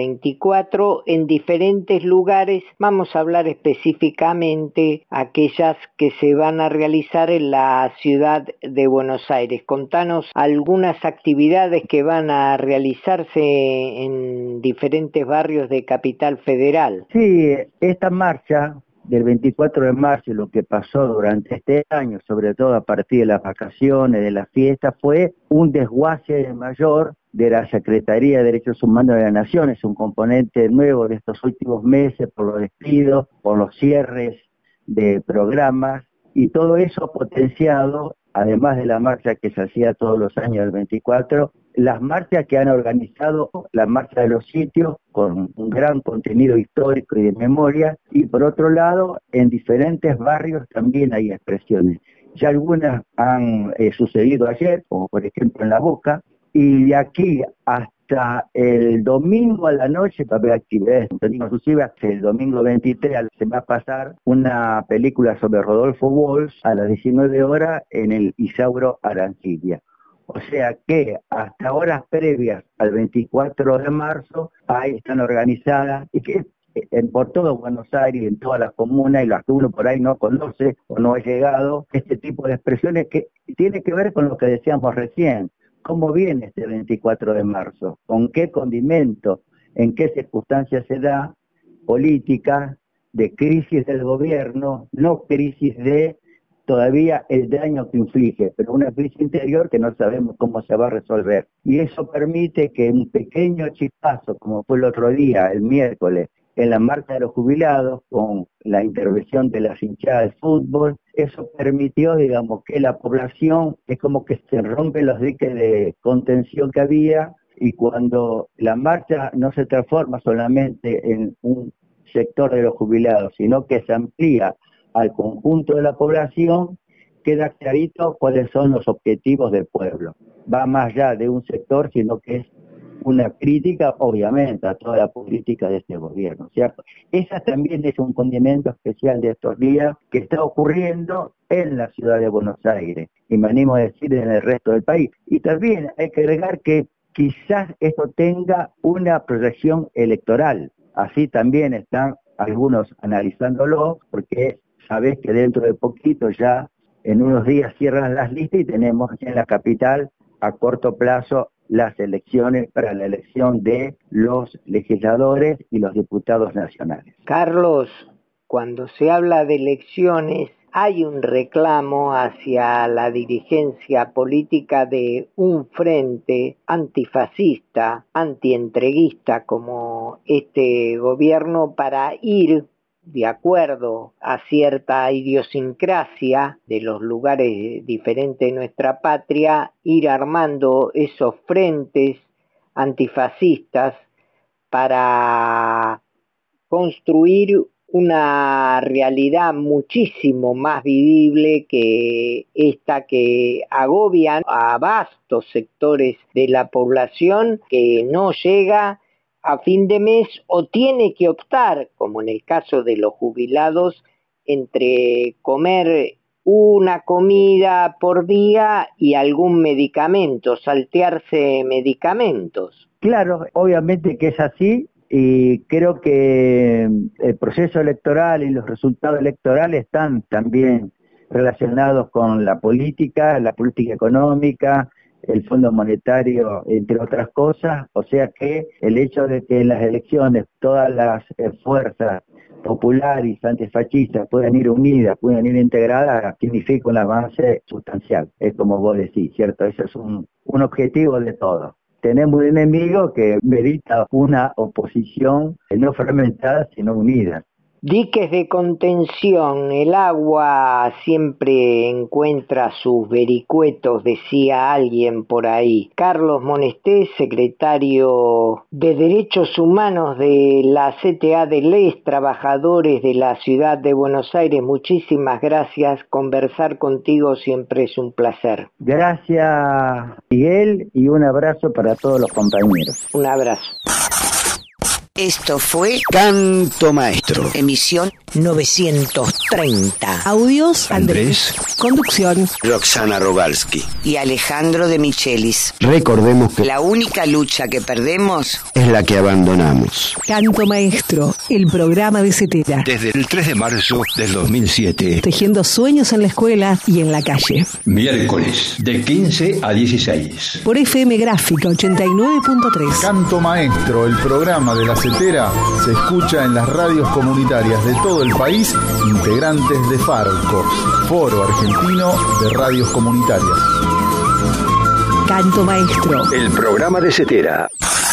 24 en diferentes lugares. Vamos a hablar específicamente aquellas que se van a realizar en la ciudad de Buenos Aires. Contanos algunas actividades que van a realizarse en diferentes barrios de Capital Federal. Sí, esta marcha del 24 de marzo y lo que pasó durante este año, sobre todo a partir de las vacaciones, de las fiestas, fue un desguace mayor de la Secretaría de Derechos Humanos de la Nación. Es un componente nuevo de estos últimos meses por los despidos, por los cierres de programas, y todo eso potenciado, además de la marcha que se hacía todos los años del 24, las marchas que han organizado, la marcha de los sitios, con un gran contenido histórico y de memoria, y por otro lado, en diferentes barrios también hay expresiones. Ya algunas han sucedido ayer, como por ejemplo en La Boca, y de aquí hasta el domingo a la noche va a haber actividades, inclusive hasta el domingo 23 se va a pasar una película sobre Rodolfo Walsh a las 19 horas en el Isauro Arancibia. O sea que hasta horas previas al 24 de marzo, ahí están organizadas, y que por todo Buenos Aires, en todas las comunas, y las que uno por ahí no conoce o no ha llegado, este tipo de expresiones que tiene que ver con lo que decíamos recién. ¿Cómo viene este 24 de marzo? ¿Con qué condimento? ¿En qué circunstancias se da? Política, de crisis del gobierno, no crisis de todavía el daño que inflige, pero una crisis interior que no sabemos cómo se va a resolver. Y eso permite que un pequeño chispazo, como fue el otro día, el miércoles, en la marcha de los jubilados, con la intervención de las hinchadas de fútbol, eso permitió, digamos, que la población, es como que se rompen los diques de contención que había, y cuando la marcha no se transforma solamente en un sector de los jubilados, sino que se amplía al conjunto de la población, queda clarito cuáles son los objetivos del pueblo. Va más allá de un sector, sino que es una crítica, obviamente, a toda la política de este gobierno, ¿cierto? Esa también es un condimento especial de estos días que está ocurriendo en la ciudad de Buenos Aires, y me animo a decir en el resto del país. Y también hay que agregar que quizás esto tenga una proyección electoral. Así también están algunos analizándolo, porque sabés que dentro de poquito, ya en unos días, cierran las listas y tenemos en la capital a corto plazo las elecciones para la elección de los legisladores y los diputados nacionales. Carlos, cuando se habla de elecciones, hay un reclamo hacia la dirigencia política de un frente antifascista, antientreguista como este gobierno, para ir de acuerdo a cierta idiosincrasia de los lugares diferentes de nuestra patria, ir armando esos frentes antifascistas para construir una realidad muchísimo más vivible que esta que agobia a vastos sectores de la población, que no llega a fin de mes o tiene que optar, como en el caso de los jubilados, entre comer una comida por día y algún medicamento, saltearse medicamentos. Claro, obviamente que es así, y creo que el proceso electoral y los resultados electorales están también relacionados con la política económica, el Fondo Monetario, entre otras cosas. O sea que el hecho de que en las elecciones todas las fuerzas populares y antifascistas puedan ir unidas, puedan ir integradas, significa un avance sustancial. Es como vos decís, ¿cierto? Ese es un objetivo de todos. Tenemos un enemigo que merita una oposición no fragmentada, sino unida. Diques de contención, el agua siempre encuentra sus vericuetos, decía alguien por ahí. Carlos Monestés, secretario de Derechos Humanos de la CTA de Les Trabajadores de la Ciudad de Buenos Aires, muchísimas gracias. Conversar contigo siempre es un placer. Gracias, Miguel, y un abrazo para todos los compañeros. Un abrazo. Esto fue Canto Maestro. Emisión 930. Audios, Andrés. Conducción, Roxana Rogalski Y Alejandro de Michelis. Recordemos que La única lucha que perdemos es la que abandonamos. Canto Maestro, el programa de CETERA. Desde el 3 de marzo del 2007. Tejiendo sueños en la escuela y en la calle. Miércoles, de 15 a 16. Por FM Gráfica 89.3. Canto Maestro, el programa de la CETERA Cetera se escucha en las radios comunitarias de todo el país, integrantes de FARCO, Foro Argentino de Radios Comunitarias. Canto Maestro. El programa de Cetera.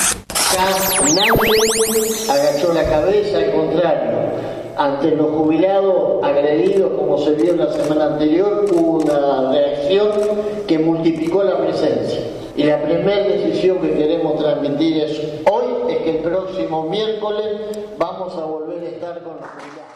Nadie agachó la cabeza, al contrario. Ante los jubilados agredidos, como se vio la semana anterior, hubo una reacción que multiplicó la presencia. Y la primera decisión que queremos transmitir hoy es que el próximo miércoles vamos a volver a estar con los jubilados.